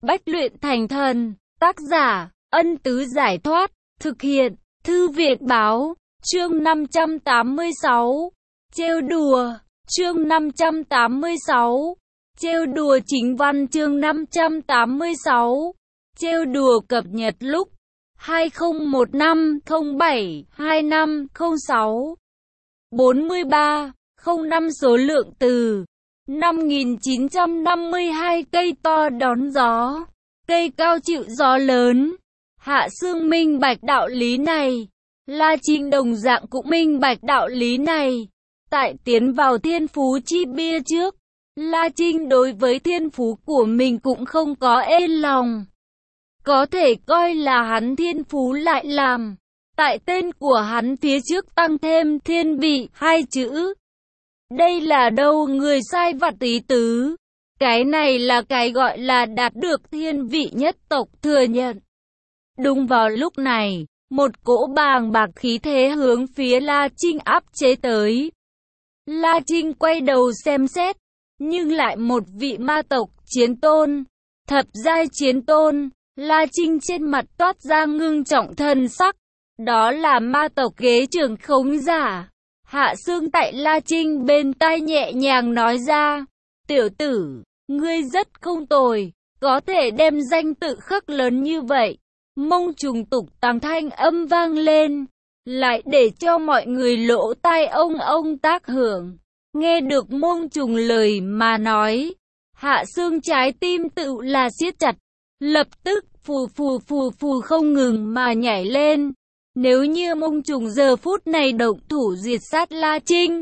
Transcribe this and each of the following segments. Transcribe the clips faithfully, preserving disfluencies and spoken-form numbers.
Bách luyện thành thần. Tác giả, Ân Tứ Giải Thoát. Thực hiện, Thư viện Báo. Chương năm trăm tám mươi sáu. Trêu đùa. Chương năm trăm tám mươi sáu. Trêu đùa chính văn. Chương năm trăm tám mươi sáu. Trêu đùa cập nhật lúc hai không một năm không bảy hai năm không sáu. bốn mươi ba, không năm số lượng từ. năm nghìn chín trăm năm mươi hai cây to đón gió, cây cao chịu gió lớn. Hạ Sương minh bạch đạo lý này, La Trinh đồng dạng cũng minh bạch đạo lý này. Tại tiến vào thiên phú chi bia trước, La Trinh đối với thiên phú của mình cũng không có ê lòng. Có thể coi là hắn thiên phú lại làm. Tại tên của hắn phía trước tăng thêm thiên vị hai chữ. Đây là đâu người sai vặt ý tứ. Cái này là cái gọi là đạt được thiên vị nhất tộc thừa nhận. Đúng vào lúc này, một cỗ bàng bạc khí thế hướng phía La Trinh áp chế tới. La Trinh quay đầu xem xét, nhưng lại một vị ma tộc chiến tôn, thập giai chiến tôn. La Trinh trên mặt toát ra ngưng trọng thần sắc. Đó là ma tộc ghế trưởng khống giả. Hạ Sương tại La Trinh bên tai nhẹ nhàng nói ra. Tiểu tử, ngươi rất không tồi, có thể đem danh tự khắc lớn như vậy. Mông trùng tục tăng thanh âm vang lên, lại để cho mọi người lỗ tai ông ông tác hưởng. Nghe được mông trùng lời mà nói, Hạ Sương trái tim tự là siết chặt, lập tức phù phù phù phù không ngừng mà nhảy lên. Nếu như mông trùng giờ phút này động thủ diệt sát La Trinh,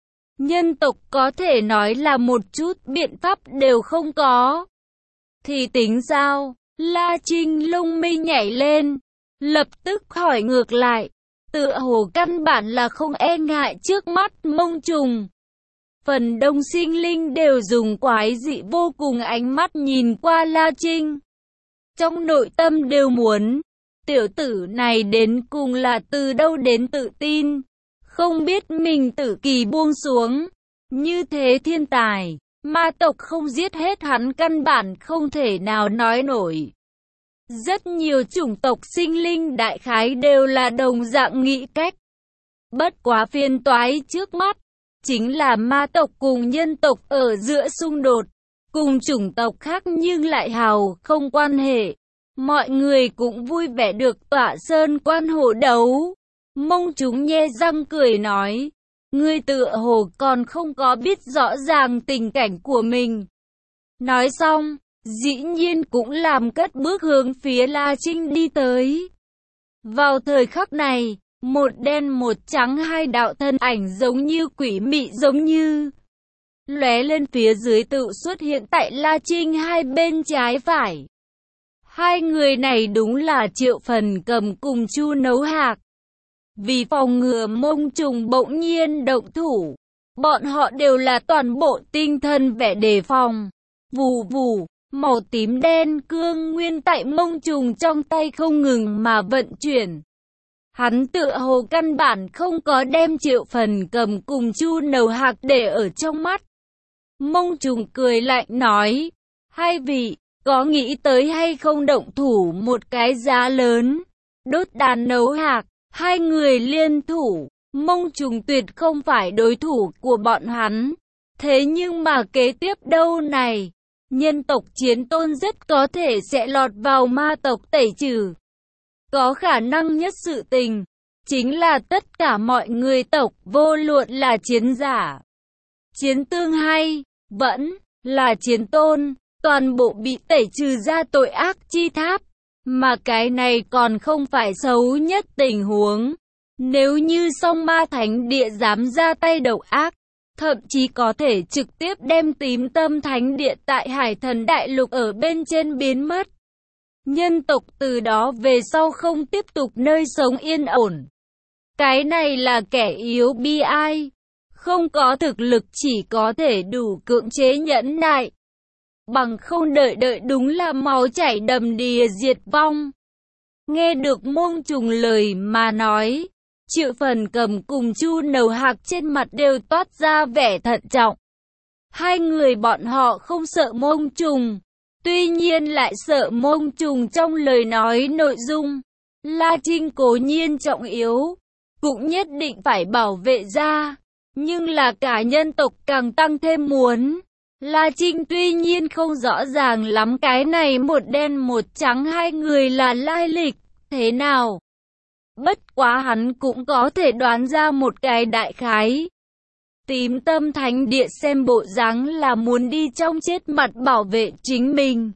nhân tộc có thể nói là một chút biện pháp đều không có. Thì tính sao? La Trinh lông mi nhảy lên, lập tức hỏi ngược lại, tựa hồ căn bản là không e ngại trước mắt mông trùng. Phần đông sinh linh đều dùng quái dị vô cùng ánh mắt nhìn qua La Trinh. Trong nội tâm đều muốn, tiểu tử này đến cùng là từ đâu đến tự tin, không biết mình tự kỳ buông xuống. Như thế thiên tài, ma tộc không giết hết hắn căn bản không thể nào nói nổi. Rất nhiều chủng tộc sinh linh đại khái đều là đồng dạng nghĩ cách. Bất quá phiền toái trước mắt, chính là ma tộc cùng nhân tộc ở giữa xung đột, cùng chủng tộc khác nhưng lại hào không quan hệ. Mọi người cũng vui vẻ được tỏa sơn quan hộ đấu. Mông chúng nhe răng cười nói, ngươi tựa hồ còn không có biết rõ ràng tình cảnh của mình. Nói xong, dĩ nhiên cũng làm cất bước hướng phía La Trinh đi tới. Vào thời khắc này, một đen một trắng hai đạo thân ảnh giống như quỷ mị giống như lóe lên phía dưới tự xuất hiện tại La Trinh hai bên trái phải. Hai người này đúng là Triệu Phần Cầm cùng Chu Nấu Hạc. Vì phòng ngừa mông trùng bỗng nhiên động thủ, bọn họ đều là toàn bộ tinh thần vẻ đề phòng. Vù vù, màu tím đen cương nguyên tại mông trùng trong tay không ngừng mà vận chuyển. Hắn tựa hồ căn bản không có đem Triệu Phần Cầm cùng Chu Nấu Hạc để ở trong mắt. Mông trùng cười lạnh nói, hai vị, có nghĩ tới hay không động thủ một cái giá lớn, đốt đàn Nấu Hạc, hai người liên thủ, mông trùng tuyệt không phải đối thủ của bọn hắn. Thế nhưng mà kế tiếp đâu này, nhân tộc chiến tôn rất có thể sẽ lọt vào ma tộc tẩy trừ. Có khả năng nhất sự tình, chính là tất cả mọi người tộc vô luận là chiến giả, chiến tương hay, vẫn là chiến tôn, toàn bộ bị tẩy trừ ra tội ác chi tháp. Mà cái này còn không phải xấu nhất tình huống. Nếu như song ma thánh địa dám ra tay độc ác, thậm chí có thể trực tiếp đem tím tâm thánh địa tại Hải Thần Đại Lục ở bên trên biến mất. Nhân tộc từ đó về sau không tiếp tục nơi sống yên ổn. Cái này là kẻ yếu bi ai. Không có thực lực chỉ có thể đủ cưỡng chế nhẫn nại. Bằng không đợi đợi đúng là máu chảy đầm đìa diệt vong. Nghe được mông trùng lời mà nói, Triệu Phần Cầm cùng Chu Nấu Hạc trên mặt đều toát ra vẻ thận trọng. Hai người bọn họ không sợ mông trùng, Tuy nhiên lại sợ Mông Trùng trong lời nói nội dung. La Trinh cố nhiên trọng yếu, cũng nhất định phải bảo vệ ra, nhưng là cả nhân tộc càng tăng thêm muốn. La Trinh tuy nhiên không rõ ràng lắm cái này một đen một trắng hai người là lai lịch thế nào. Bất quá hắn cũng có thể đoán ra một cái đại khái. Tím Tâm Thánh Địa xem bộ dáng là muốn đi trong chết mặt bảo vệ chính mình.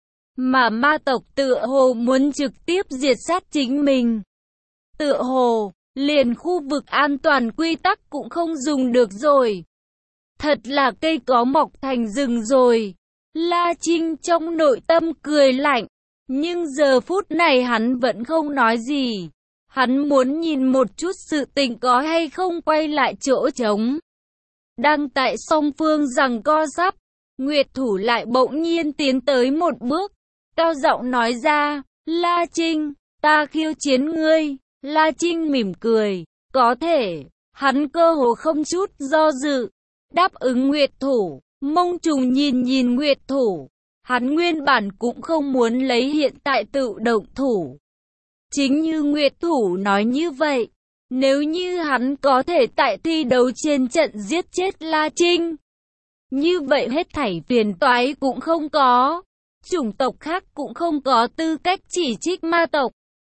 Mà ma tộc tựa hồ muốn trực tiếp diệt sát chính mình. Tựa hồ, liền khu vực an toàn quy tắc cũng không dùng được rồi. Thật là cây có mọc thành rừng rồi. La Trinh trong nội tâm cười lạnh. Nhưng giờ phút này hắn vẫn không nói gì. Hắn muốn nhìn một chút sự tình có hay không quay lại chỗ trống. Đang tại song phương giằng co sắp, Nguyệt Thủ lại bỗng nhiên tiến tới một bước, cao giọng nói ra, La Trinh, ta khiêu chiến ngươi. La Trinh mỉm cười, có thể, hắn cơ hồ không chút do dự, đáp ứng Nguyệt Thủ. Mông Trùng nhìn nhìn Nguyệt Thủ, hắn nguyên bản cũng không muốn lấy hiện tại tự động thủ. Chính như Nguyệt Thủ nói như vậy, nếu như hắn có thể tại thi đấu trên trận giết chết La Trinh, như vậy hết thảy phiền toái cũng không có, chủng tộc khác cũng không có tư cách chỉ trích ma tộc.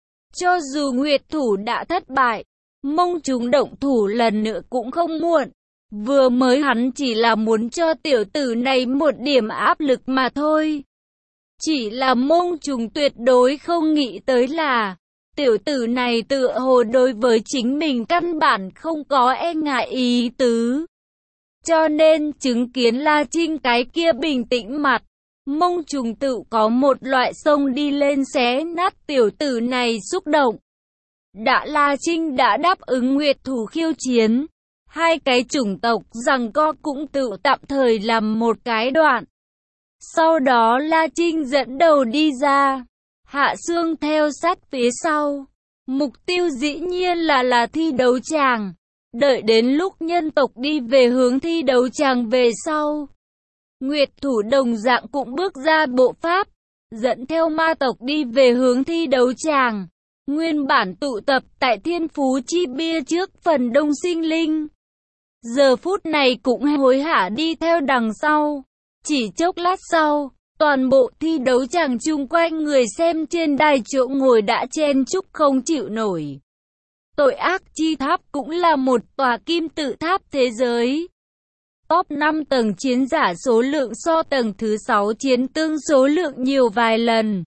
Cho dù Nguyệt Thủ đã thất bại, Mông Trùng động thủ lần nữa cũng không muộn. Vừa mới hắn chỉ là muốn cho tiểu tử này một điểm áp lực mà thôi. Chỉ là Mông Trùng tuyệt đối không nghĩ tới là tiểu tử này tựa hồ đối với chính mình căn bản không có e ngại ý tứ. Cho nên chứng kiến La Trinh cái kia bình tĩnh mặt, Mông Trùng tự có một loại xông đi lên xé nát tiểu tử này xúc động. Đã La Trinh đã đáp ứng Nguyệt Thủ khiêu chiến, hai cái chủng tộc giằng co cũng tự tạm thời làm một cái đoạn. Sau đó La Trinh dẫn đầu đi ra, Hạ Xương theo sát phía sau. Mục tiêu dĩ nhiên là là thi đấu tràng. Đợi đến lúc nhân tộc đi về hướng thi đấu tràng về sau, Nguyệt Thủ đồng dạng cũng bước ra bộ pháp, dẫn theo ma tộc đi về hướng thi đấu tràng. Nguyên bản tụ tập tại Thiên Phú Chi Bia trước phần đông sinh linh, giờ phút này cũng hối hả đi theo đằng sau. Chỉ chốc lát sau, toàn bộ thi đấu tràng chung quanh người xem trên đài chỗ ngồi đã chen chúc không chịu nổi. Tội ác chi tháp cũng là một tòa kim tự tháp thế giới. Top năm tầng chiến giả số lượng so tầng thứ sáu chiến tương số lượng nhiều vài lần.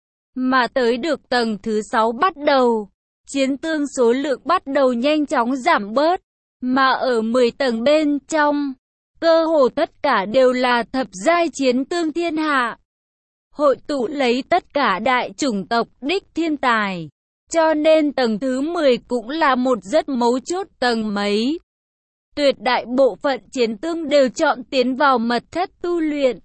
Mà tới được tầng thứ sáu bắt đầu, chiến tương số lượng bắt đầu nhanh chóng giảm bớt. Mà ở mười tầng bên trong, cơ hồ tất cả đều là thập giai chiến tương thiên hạ. Hội tụ lấy tất cả đại chủng tộc đích thiên tài. Cho nên tầng thứ mười cũng là một rất mấu chốt tầng mấy. Tuyệt đại bộ phận chiến tương đều chọn tiến vào mật thất tu luyện.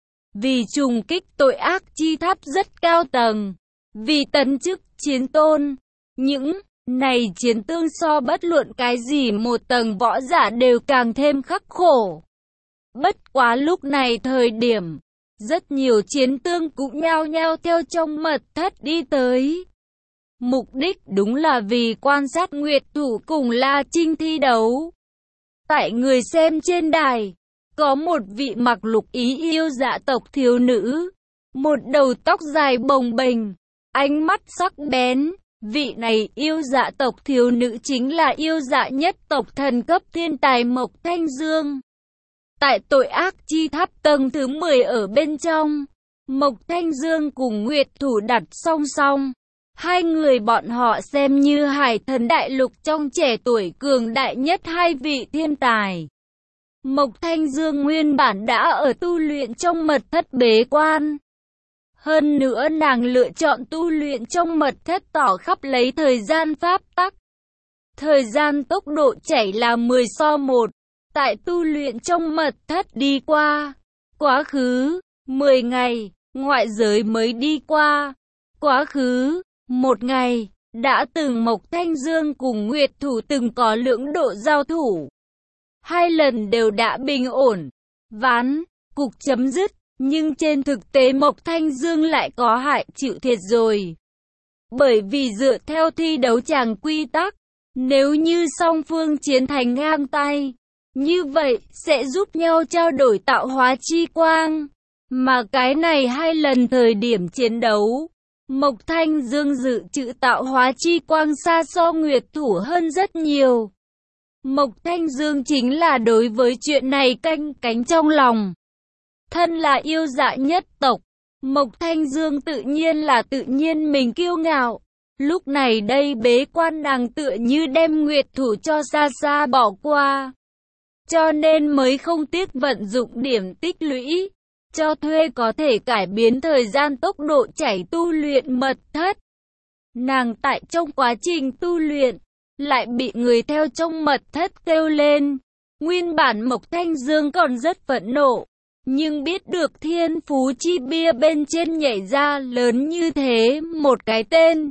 Vì trùng kích tội ác chi tháp rất cao tầng. Vì tấn chức chiến tôn. Những này chiến tương so bất luận cái gì một tầng võ giả đều càng thêm khắc khổ. Bất quá lúc này thời điểm, rất nhiều chiến tương cũng nhao nhao theo trong mật thất đi tới. Mục đích đúng là vì quan sát Nguyệt Thủ cùng La Trinh thi đấu. Tại người xem trên đài, có một vị mặc lục ý yêu dạ tộc thiếu nữ, một đầu tóc dài bồng bềnh, ánh mắt sắc bén. Vị này yêu dạ tộc thiếu nữ chính là yêu dạ nhất tộc thần cấp thiên tài Mộc Thanh Dương. Tại tội ác chi tháp tầng thứ mười ở bên trong, Mộc Thanh Dương cùng Nguyệt Thủ đặt song song. Hai người bọn họ xem như hải thần đại lục trong trẻ tuổi cường đại nhất hai vị thiên tài. Mộc Thanh Dương nguyên bản đã ở tu luyện trong mật thất bế quan. Hơn nữa nàng lựa chọn tu luyện trong mật thất tỏ khắp lấy thời gian pháp tắc. Thời gian tốc độ chảy là mười so một. Tại tu luyện trong mật thất đi qua. Quá khứ, mười ngày, ngoại giới mới đi qua. Quá khứ, một ngày, đã từng Mộc Thanh Dương cùng Nguyệt Thủ từng có lưỡng độ giao thủ. Hai lần đều đã bình ổn. Ván, cục chấm dứt. Nhưng trên thực tế Mộc Thanh Dương lại có hại chịu thiệt rồi. Bởi vì dựa theo thi đấu chàng quy tắc, nếu như song phương chiến thành ngang tay, như vậy sẽ giúp nhau trao đổi tạo hóa chi quang. Mà cái này hai lần thời điểm chiến đấu, Mộc Thanh Dương dự trữ tạo hóa chi quang xa so Nguyệt Thủ hơn rất nhiều. Mộc Thanh Dương chính là đối với chuyện này canh cánh trong lòng. Thân là yêu dạ nhất tộc, Mộc Thanh Dương tự nhiên là tự nhiên mình kiêu ngạo. Lúc này đây bế quan nàng tựa như đem Nguyệt Thủ cho xa xa bỏ qua. Cho nên mới không tiếc vận dụng điểm tích lũy, cho thuê có thể cải biến thời gian tốc độ chảy tu luyện mật thất. Nàng tại trong quá trình tu luyện, lại bị người theo trong mật thất kêu lên. Nguyên bản Mộc Thanh Dương còn rất phẫn nộ, nhưng biết được thiên phú chi bia bên trên nhảy ra lớn như thế một cái tên.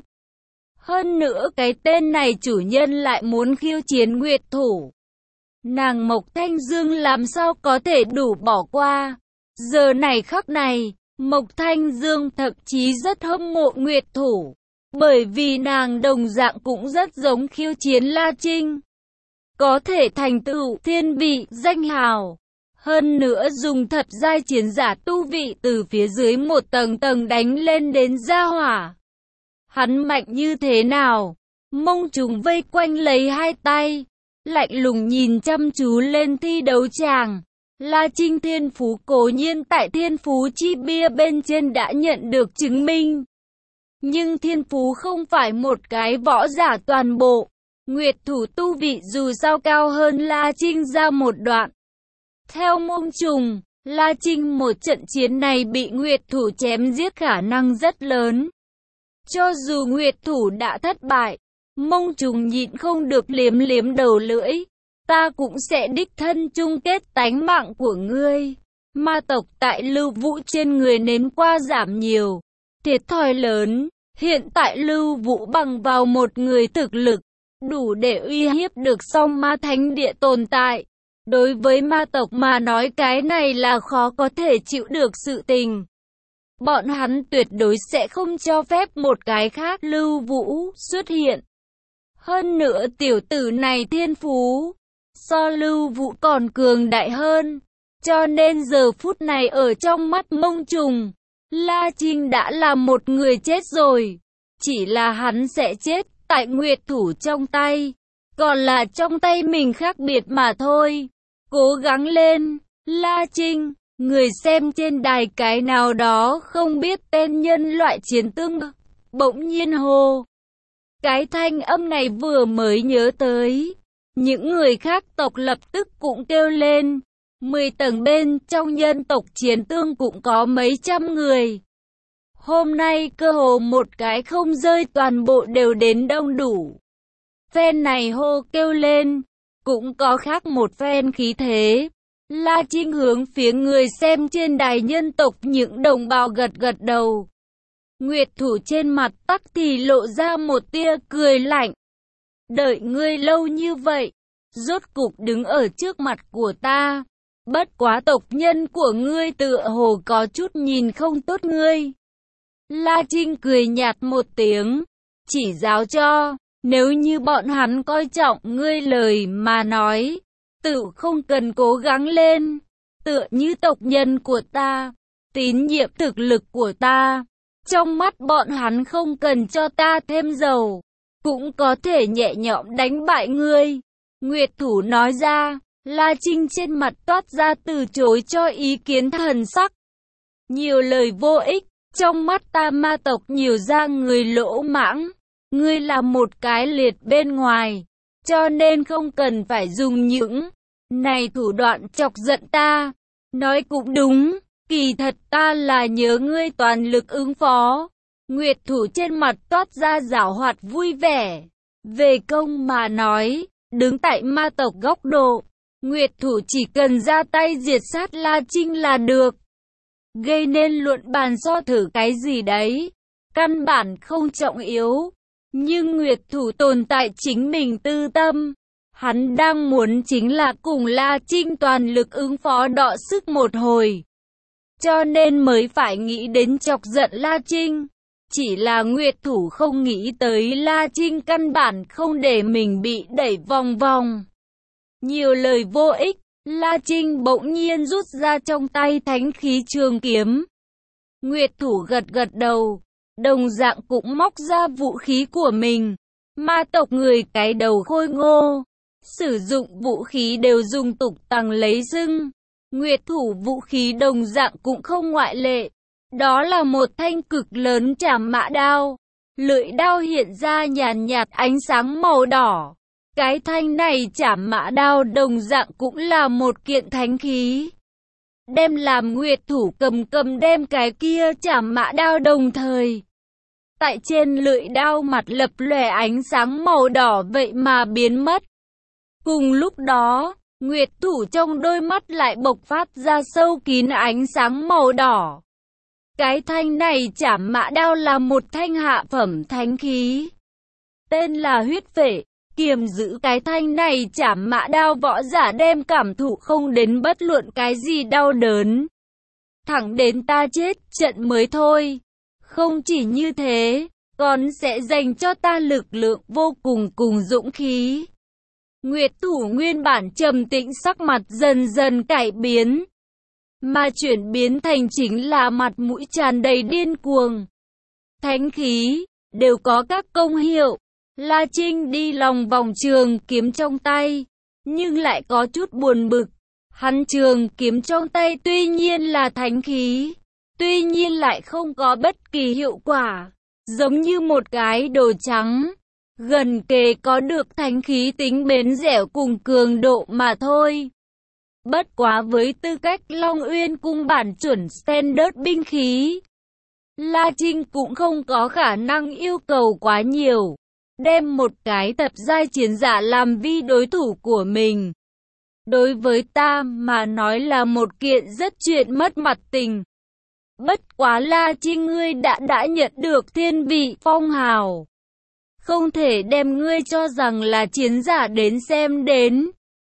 Hơn nữa cái tên này chủ nhân lại muốn khiêu chiến Nguyệt Thủ. Nàng Mộc Thanh Dương làm sao có thể đủ bỏ qua. Giờ này khắc này, Mộc Thanh Dương thậm chí rất hâm mộ Nguyệt Thủ. Bởi vì nàng đồng dạng cũng rất giống khiêu chiến La Trinh. Có thể thành tựu thiên vị danh hào. Hơn nữa dùng thập giai chiến giả tu vị từ phía dưới một tầng tầng đánh lên đến gia hỏa. Hắn mạnh như thế nào? Mông Trùng vây quanh lấy hai tay, lạnh lùng nhìn chăm chú lên thi đấu chàng. La Trinh thiên phú cố nhiên tại thiên phú chi bia bên trên đã nhận được chứng minh. Nhưng thiên phú không phải một cái võ giả toàn bộ. Nguyệt Thủ tu vị dù sao cao hơn La Trinh ra một đoạn. Theo Mông Trùng, La Trinh một trận chiến này bị Nguyệt Thủ chém giết khả năng rất lớn. Cho dù Nguyệt Thủ đã thất bại, Mông Trùng nhịn không được liếm liếm đầu lưỡi. Ta cũng sẽ đích thân chung kết tánh mạng của ngươi. Ma tộc tại Lưu Vũ trên người nếm qua giảm nhiều, thiệt thòi lớn. Hiện tại Lưu Vũ bằng vào một người thực lực, đủ để uy hiếp được song ma thánh địa tồn tại. Đối với ma tộc mà nói cái này là khó có thể chịu được sự tình. Bọn hắn tuyệt đối sẽ không cho phép một cái khác Lưu Vũ xuất hiện. Hơn nữa tiểu tử này thiên phú so Lưu Vũ còn cường đại hơn. Cho nên giờ phút này ở trong mắt Mông Trùng, La Trinh đã là một người chết rồi. Chỉ là hắn sẽ chết tại Nguyệt Thủ trong tay, còn là trong tay mình khác biệt mà thôi. Cố gắng lên, La Trinh. Người xem trên đài cái nào đó không biết tên nhân loại chiến tương bỗng nhiên hô. Cái thanh âm này vừa mới nhớ tới, những người khác tộc lập tức cũng kêu lên. Mười tầng bên trong nhân tộc chiến tương cũng có mấy trăm người. Hôm nay cơ hồ một cái không rơi toàn bộ đều đến đông đủ. Phen này hô kêu lên, cũng có khác một phen khí thế. La Trinh hướng phía người xem trên đài nhân tộc những đồng bào gật gật đầu. Nguyệt Thủ trên mặt tắc thì lộ ra một tia cười lạnh. Đợi ngươi lâu như vậy, rốt cục đứng ở trước mặt của ta. Bất quá tộc nhân của ngươi tựa hồ có chút nhìn không tốt ngươi. La Trinh cười nhạt một tiếng, chỉ giáo cho, nếu như bọn hắn coi trọng ngươi lời mà nói, tự không cần cố gắng lên, tựa như tộc nhân của ta, tín nhiệm thực lực của ta, trong mắt bọn hắn không cần cho ta thêm dầu, cũng có thể nhẹ nhõm đánh bại ngươi. Nguyệt Thủ nói ra. La Trinh trên mặt toát ra từ chối cho ý kiến thần sắc. Nhiều lời vô ích, trong mắt ta ma tộc nhiều ra người lỗ mãng. Ngươi là một cái liệt bên ngoài, cho nên không cần phải dùng những này thủ đoạn chọc giận ta. Nói cũng đúng, kỳ thật ta là nhớ ngươi toàn lực ứng phó. Nguyệt Thủ trên mặt toát ra giảo hoạt vui vẻ. Về công mà nói, đứng tại ma tộc góc độ, Nguyệt Thủ chỉ cần ra tay diệt sát La Trinh là được. Gây nên luận bàn so thử cái gì đấy, căn bản không trọng yếu. Nhưng Nguyệt Thủ tồn tại chính mình tư tâm. Hắn đang muốn chính là cùng La Trinh toàn lực ứng phó đọ sức một hồi. cho nên mới phải nghĩ đến chọc giận La Trinh. Chỉ là Nguyệt Thủ không nghĩ tới La Trinh căn bản không để mình bị đẩy vòng vòng. Nhiều lời vô ích, La Trinh bỗng nhiên rút ra trong tay thánh khí trường kiếm. Nguyệt Thủ gật gật đầu, đồng dạng cũng móc ra vũ khí của mình. Ma tộc người cái đầu khôi ngô, sử dụng vũ khí đều dùng tục tằng lấy dưng. Nguyệt Thủ vũ khí đồng dạng cũng không ngoại lệ. Đó là một thanh cực lớn trảm mã đao. Lưỡi đao hiện ra nhàn nhạt ánh sáng màu đỏ. Cái thanh này trảm mã đao đồng dạng cũng là một kiện thánh khí. Đem làm Nguyệt Thủ cầm cầm đem cái kia trảm mã đao đồng thời. Tại trên lưỡi đao mặt lập lòe ánh sáng màu đỏ vậy mà biến mất. Cùng lúc đó, Nguyệt Thủ trong đôi mắt lại bộc phát ra sâu kín ánh sáng màu đỏ. Cái thanh này trảm mã đao là một thanh hạ phẩm thánh khí. Tên là huyết vệ, kiềm giữ cái thanh này trảm mã đao võ giả đem cảm thụ không đến bất luận cái gì đau đớn. Thẳng đến ta chết trận mới thôi. Không chỉ như thế, còn sẽ dành cho ta lực lượng vô cùng cùng dũng khí. Nguyệt Thủ nguyên bản trầm tĩnh sắc mặt dần dần cải biến. Mà chuyển biến thành chính là mặt mũi tràn đầy điên cuồng. Thánh khí, đều có các công hiệu. La Trinh đi lòng vòng trường kiếm trong tay, nhưng lại có chút buồn bực. Hắn trường kiếm trong tay tuy nhiên là thánh khí, tuy nhiên lại không có bất kỳ hiệu quả. Giống như một cái đồ trắng, gần kề có được thánh khí tính bền dẻo cùng cường độ mà thôi. Bất quá với tư cách Long Uyên cung bản chuẩn standard binh khí, La Trinh cũng không có khả năng yêu cầu quá nhiều. Đem một cái tập giai chiến giả làm vi đối thủ của mình. Đối với ta mà nói là một kiện rất chuyện mất mặt tình. Bất quá La Trinh ngươi đã đã nhận được thiên vị phong hào. Không thể đem ngươi cho rằng là chiến giả đến xem đến.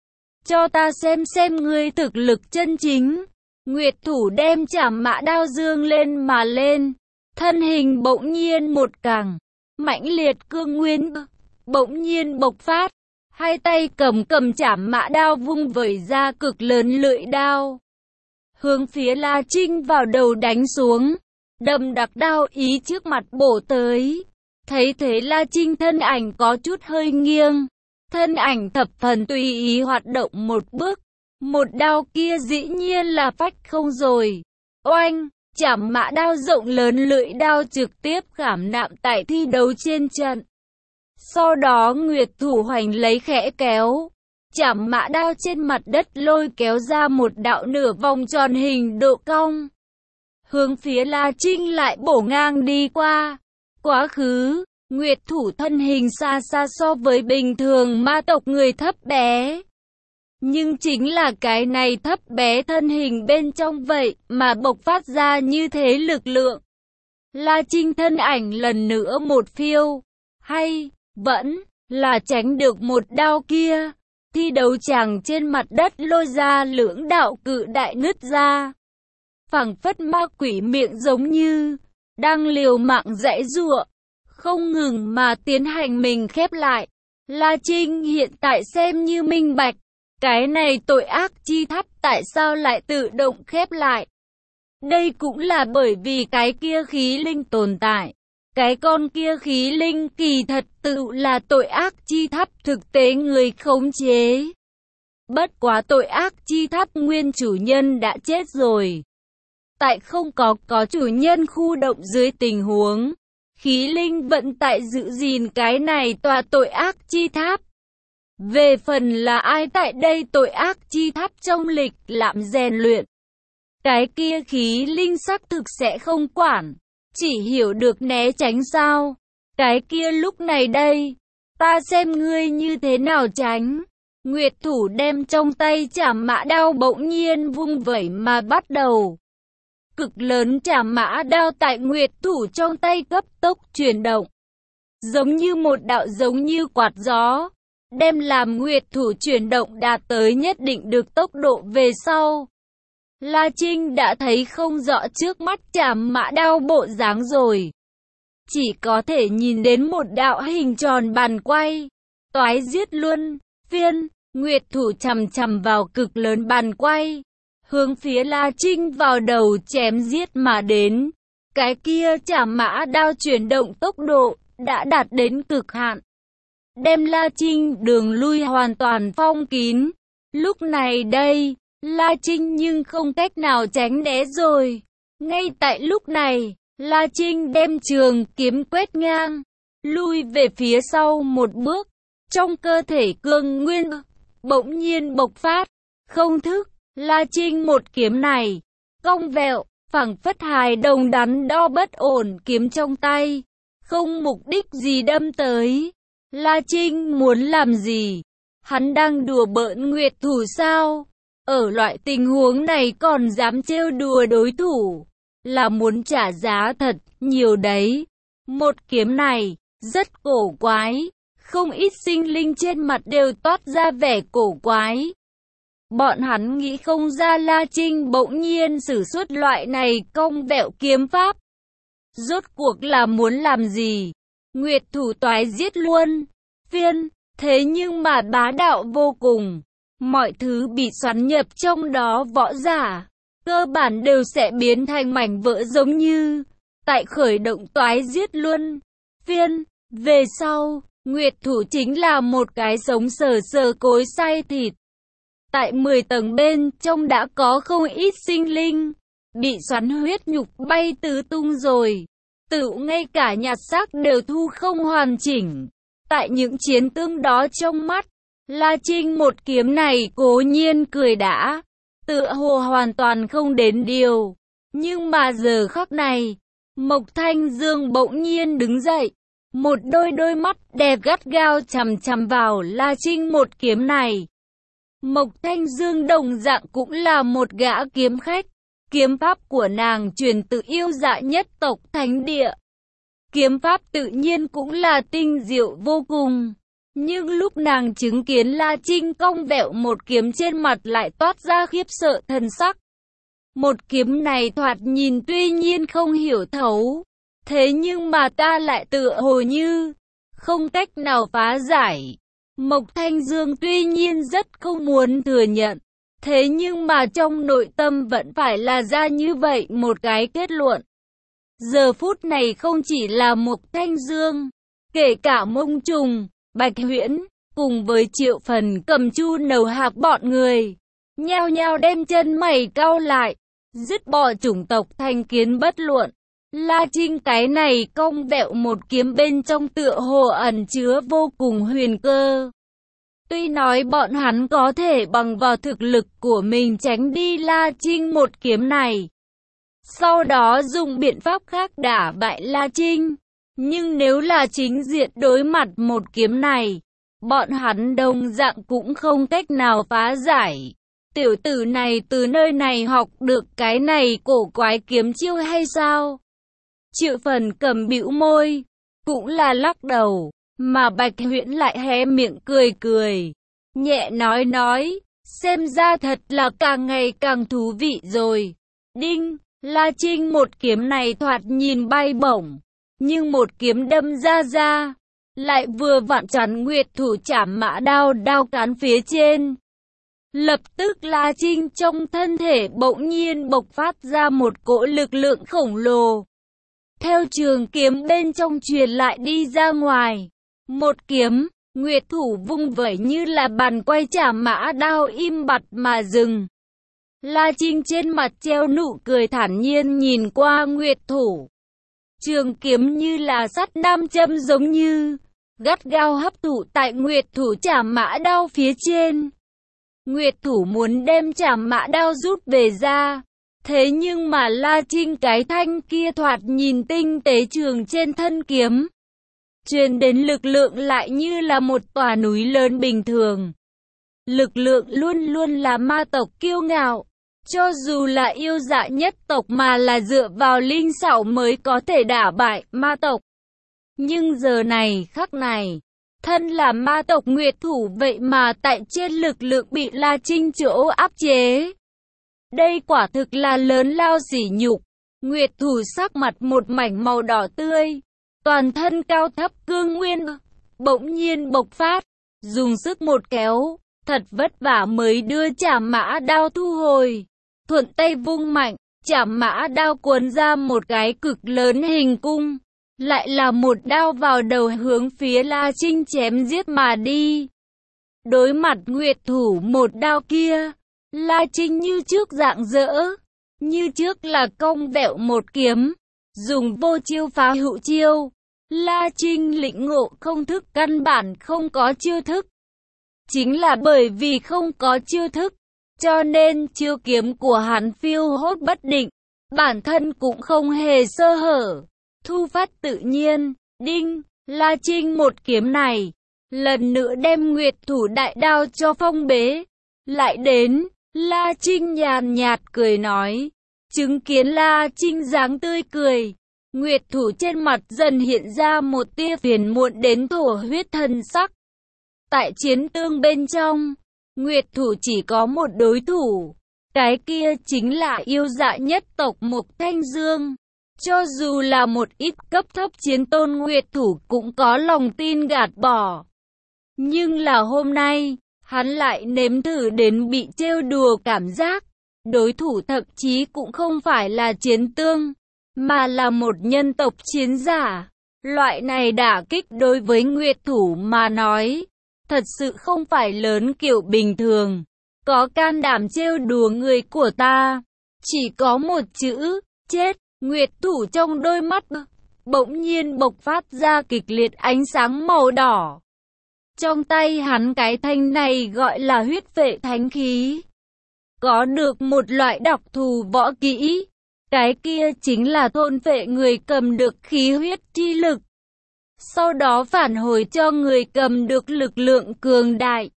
Cho ta xem xem ngươi thực lực chân chính. Nguyệt Thủ đem trảm mã đao dương lên mà lên. Thân hình bỗng nhiên một càng. Mãnh liệt cương nguyên bỗng nhiên bộc phát. Hai tay cầm cầm trảm mã đao vung vẩy ra cực lớn lưỡi đao. Hướng phía La Trinh vào đầu đánh xuống. Đâm đặc đao ý trước mặt bổ tới. Thấy thế La Trinh thân ảnh có chút hơi nghiêng. Thân ảnh thập phần tùy ý hoạt động một bước. Một đao kia dĩ nhiên là phách không rồi. Oanh! Trảm mã đao rộng lớn lưỡi đao trực tiếp khảm nạm tại thi đấu trên trận. Sau đó Nguyệt Thủ hoành lấy khẽ kéo. Trảm mã đao trên mặt đất lôi kéo ra một đạo nửa vòng tròn hình độ cong. Hướng phía La Trinh lại bổ ngang đi qua. Quá khứ, Nguyệt Thủ thân hình xa xa so với bình thường ma tộc người thấp bé. Nhưng chính là cái này thấp bé thân hình bên trong vậy mà bộc phát ra như thế lực lượng. La Trinh thân ảnh lần nữa một phiêu. Hay, vẫn là tránh được một đao kia. Thi đấu chàng trên mặt đất lôi ra lưỡng đạo cự đại nứt ra. Phảng phất ma quỷ miệng giống như đang liều mạng giãy giụa, không ngừng mà tiến hành mình khép lại. La Trinh hiện tại xem như minh bạch. Cái này tội ác chi tháp tại sao lại tự động khép lại? Đây cũng là bởi vì cái kia khí linh tồn tại. Cái con kia khí linh kỳ thật tự là tội ác chi tháp thực tế người khống chế. Bất quá tội ác chi tháp nguyên chủ nhân đã chết rồi. Tại không có có chủ nhân khu động dưới tình huống, khí linh vẫn tại giữ gìn cái này tòa tội ác chi tháp. Về phần là ai tại đây tội ác chi tháp trong lịch lãm rèn luyện, cái kia khí linh xác thực sẽ không quản, chỉ hiểu được né tránh sao. Cái kia lúc này đây, ta xem ngươi như thế nào tránh. Nguyệt Thủ đem trong tay trảm mã đao bỗng nhiên vung vẩy mà bắt đầu. Cực lớn trảm mã đao tại Nguyệt Thủ trong tay cấp tốc chuyển động. Giống như một đạo giống như quạt gió. Đem làm Nguyệt Thủ chuyển động đạt tới nhất định được tốc độ về sau. La Trinh đã thấy không rõ trước mắt Trảm Mã Đao bộ dáng rồi. Chỉ có thể nhìn đến một đạo hình tròn bàn quay. Toái giết luân phiên, Nguyệt thủ chằm chằm vào cực lớn bàn quay, hướng phía La Trinh vào đầu chém giết mà đến. Cái kia Trảm Mã Đao chuyển động tốc độ đã đạt đến cực hạn, đem La Trinh đường lui hoàn toàn phong kín. Lúc này đây, La Trinh nhưng không cách nào tránh né rồi. Ngay tại lúc này, La Trinh đem trường kiếm quét ngang, lui về phía sau một bước. Trong cơ thể cương nguyên bỗng nhiên bộc phát, không thức, La Trinh một kiếm này, cong vẹo, phảng phất hài đồng đắn đo bất ổn kiếm trong tay, không mục đích gì đâm tới. La Trinh muốn làm gì? Hắn đang đùa bỡn Nguyệt thủ sao? Ở loại tình huống này còn dám trêu đùa đối thủ, là muốn trả giá thật nhiều đấy. Một kiếm này, rất cổ quái, không ít sinh linh trên mặt đều toát ra vẻ cổ quái. Bọn hắn nghĩ không ra La Trinh bỗng nhiên sử xuất loại này cong vẹo kiếm pháp. Rốt cuộc là muốn làm gì? Nguyệt thủ toái giết luôn, phiên, thế nhưng mà bá đạo vô cùng. Mọi thứ bị xoắn nhập trong đó võ giả, cơ bản đều sẽ biến thành mảnh vỡ giống như tại khởi động toái giết luôn, phiên. Về sau, Nguyệt thủ chính là một cái sống sờ sờ cối xay thịt. Tại mười tầng bên trong đã có không ít sinh linh bị xoắn huyết nhục bay tứ tung rồi. Tự ngay cả nhặt xác đều thu không hoàn chỉnh. Tại những chiến tương đó trong mắt, La Trinh một kiếm này cố nhiên cười đã, tựa hồ hoàn toàn không đến điều. Nhưng mà giờ khắc này, Mộc Thanh Dương bỗng nhiên đứng dậy, một đôi đôi mắt đẹp gắt gao chằm chằm vào La Trinh một kiếm này. Mộc Thanh Dương đồng dạng cũng là một gã kiếm khách, kiếm pháp của nàng truyền từ yêu dạ nhất tộc thánh địa. Kiếm pháp tự nhiên cũng là tinh diệu vô cùng. Nhưng lúc nàng chứng kiến La Trinh cong vẹo một kiếm trên mặt lại toát ra khiếp sợ thần sắc. Một kiếm này thoạt nhìn tuy nhiên không hiểu thấu, thế nhưng mà ta lại tựa hồ như không cách nào phá giải. Mộc Thanh Dương tuy nhiên rất không muốn thừa nhận, thế nhưng mà trong nội tâm vẫn phải là ra như vậy một cái kết luận. Giờ phút này không chỉ là Mộc Thanh Dương, kể cả Mông Trùng, Bạch Huyễn, cùng với Triệu Phần, Cầm Chu, Nầu Hạc bọn người, nhao nhao đem chân mày cau lại, dứt bỏ chủng tộc thành kiến bất luận. La Trinh cái này cong vẹo một kiếm bên trong tựa hồ ẩn chứa vô cùng huyền cơ. Tuy nói bọn hắn có thể bằng vào thực lực của mình tránh đi La Trinh một kiếm này, sau đó dùng biện pháp khác đả bại La Trinh, nhưng nếu là chính diện đối mặt một kiếm này, bọn hắn đồng dạng cũng không cách nào phá giải. Tiểu tử này từ nơi này học được cái này cổ quái kiếm chiêu hay sao? Triệu Phần Cầm bĩu môi, cũng là lắc đầu, mà Bạch Huyễn lại hé miệng cười cười, nhẹ nói nói, xem ra thật là càng ngày càng thú vị rồi. Đinh, La Trinh một kiếm này thoạt nhìn bay bổng, nhưng một kiếm đâm ra ra, lại vừa vặn chắn Nguyệt thủ Trảm Mã Đao đao cán phía trên. Lập tức La Trinh trong thân thể bỗng nhiên bộc phát ra một cỗ lực lượng khổng lồ. Theo trường kiếm bên trong truyền lại đi ra ngoài, một kiếm, Nguyệt thủ vung vẩy như là bàn quay Trảm Mã Đao im bặt mà dừng. La Trinh trên mặt treo nụ cười thản nhiên nhìn qua Nguyệt thủ. Trường kiếm như là sắt nam châm giống như, gắt gao hấp thụ tại Nguyệt thủ Trảm Mã Đao phía trên. Nguyệt thủ muốn đem Trảm Mã Đao rút về ra, thế nhưng mà La Trinh cái thanh kia thoạt nhìn tinh tế trường trên thân kiếm, truyền đến lực lượng lại như là một tòa núi lớn bình thường. Lực lượng luôn luôn là ma tộc kiêu ngạo, cho dù là yêu dạ nhất tộc mà là dựa vào linh xảo mới có thể đả bại ma tộc. Nhưng giờ này khắc này, thân là ma tộc Nguyệt thủ vậy mà tại trên lực lượng bị La Trinh chỗ áp chế. Đây quả thực là lớn lao sỉ nhục. Nguyệt thủ sắc mặt một mảnh màu đỏ tươi, toàn thân cao thấp cương nguyên, bỗng nhiên bộc phát, dùng sức một kéo, thật vất vả mới đưa Trảm Mã Đao thu hồi. Thuận tay vung mạnh, Trảm Mã Đao cuốn ra một cái cực lớn hình cung, lại là một đao vào đầu hướng phía La Trinh chém giết mà đi. Đối mặt Nguyệt thủ một đao kia, La Trinh như trước rạng rỡ, như trước là cong vẹo một kiếm, dùng vô chiêu phá hữu chiêu. La Trinh lĩnh ngộ không thức căn bản không có chiêu thức. Chính là bởi vì không có chiêu thức, cho nên chiêu kiếm của hắn phiêu hốt bất định, bản thân cũng không hề sơ hở, thu phát tự nhiên. Đinh, La Trinh một kiếm này, lần nữa đem Nguyệt thủ đại đao cho phong bế. Lại đến, La Trinh nhàn nhạt cười nói, chứng kiến La Trinh dáng tươi cười, Nguyệt thủ trên mặt dần hiện ra một tia phiền muộn đến thổ huyết thần sắc. Tại chiến tương bên trong, Nguyệt thủ chỉ có một đối thủ, cái kia chính là yêu dạ nhất tộc Mộc Thanh Dương. Cho dù là một ít cấp thấp chiến tôn Nguyệt thủ cũng có lòng tin gạt bỏ. Nhưng là hôm nay, hắn lại nếm thử đến bị trêu đùa cảm giác. Đối thủ thậm chí cũng không phải là chiến tương, mà là một nhân tộc chiến giả. Loại này đả kích đối với Nguyệt thủ mà nói, thật sự không phải lớn kiểu bình thường. Có can đảm trêu đùa người của ta, chỉ có một chữ, chết. Nguyệt thủ trong đôi mắt bỗng nhiên bộc phát ra kịch liệt ánh sáng màu đỏ. Trong tay hắn cái thanh này gọi là huyết vệ thánh khí. Có được một loại đặc thù võ kỹ, cái kia chính là thôn phệ người cầm được khí huyết chi lực, sau đó phản hồi cho người cầm được lực lượng cường đại.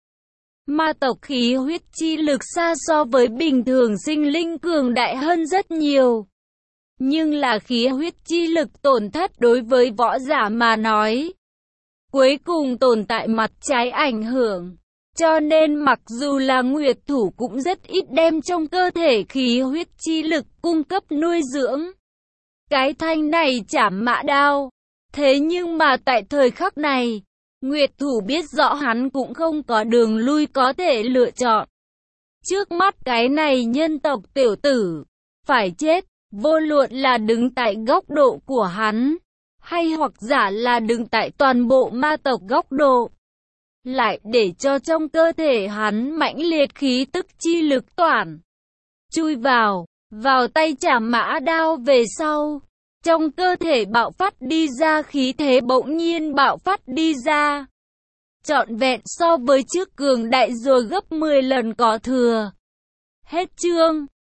Ma tộc khí huyết chi lực xa so với bình thường sinh linh cường đại hơn rất nhiều. Nhưng là khí huyết chi lực tổn thất đối với võ giả mà nói, cuối cùng tồn tại mặt trái ảnh hưởng. Cho nên mặc dù là Nguyệt thủ cũng rất ít đem trong cơ thể khí huyết chi lực cung cấp nuôi dưỡng cái thanh này Trảm Mã Đao. Thế nhưng mà tại thời khắc này, Nguyệt thủ biết rõ hắn cũng không có đường lui có thể lựa chọn. Trước mắt cái này nhân tộc tiểu tử, phải chết, vô luận là đứng tại góc độ của hắn, hay hoặc giả là đứng tại toàn bộ ma tộc góc độ. Lại để cho trong cơ thể hắn mãnh liệt khí tức chi lực toản chui vào, vào tay Trảm Mã Đao về sau. Trong cơ thể bạo phát đi ra khí thế bỗng nhiên bạo phát đi ra. Trọn vẹn so với trước cường đại rồi gấp mười lần có thừa. Hết chương.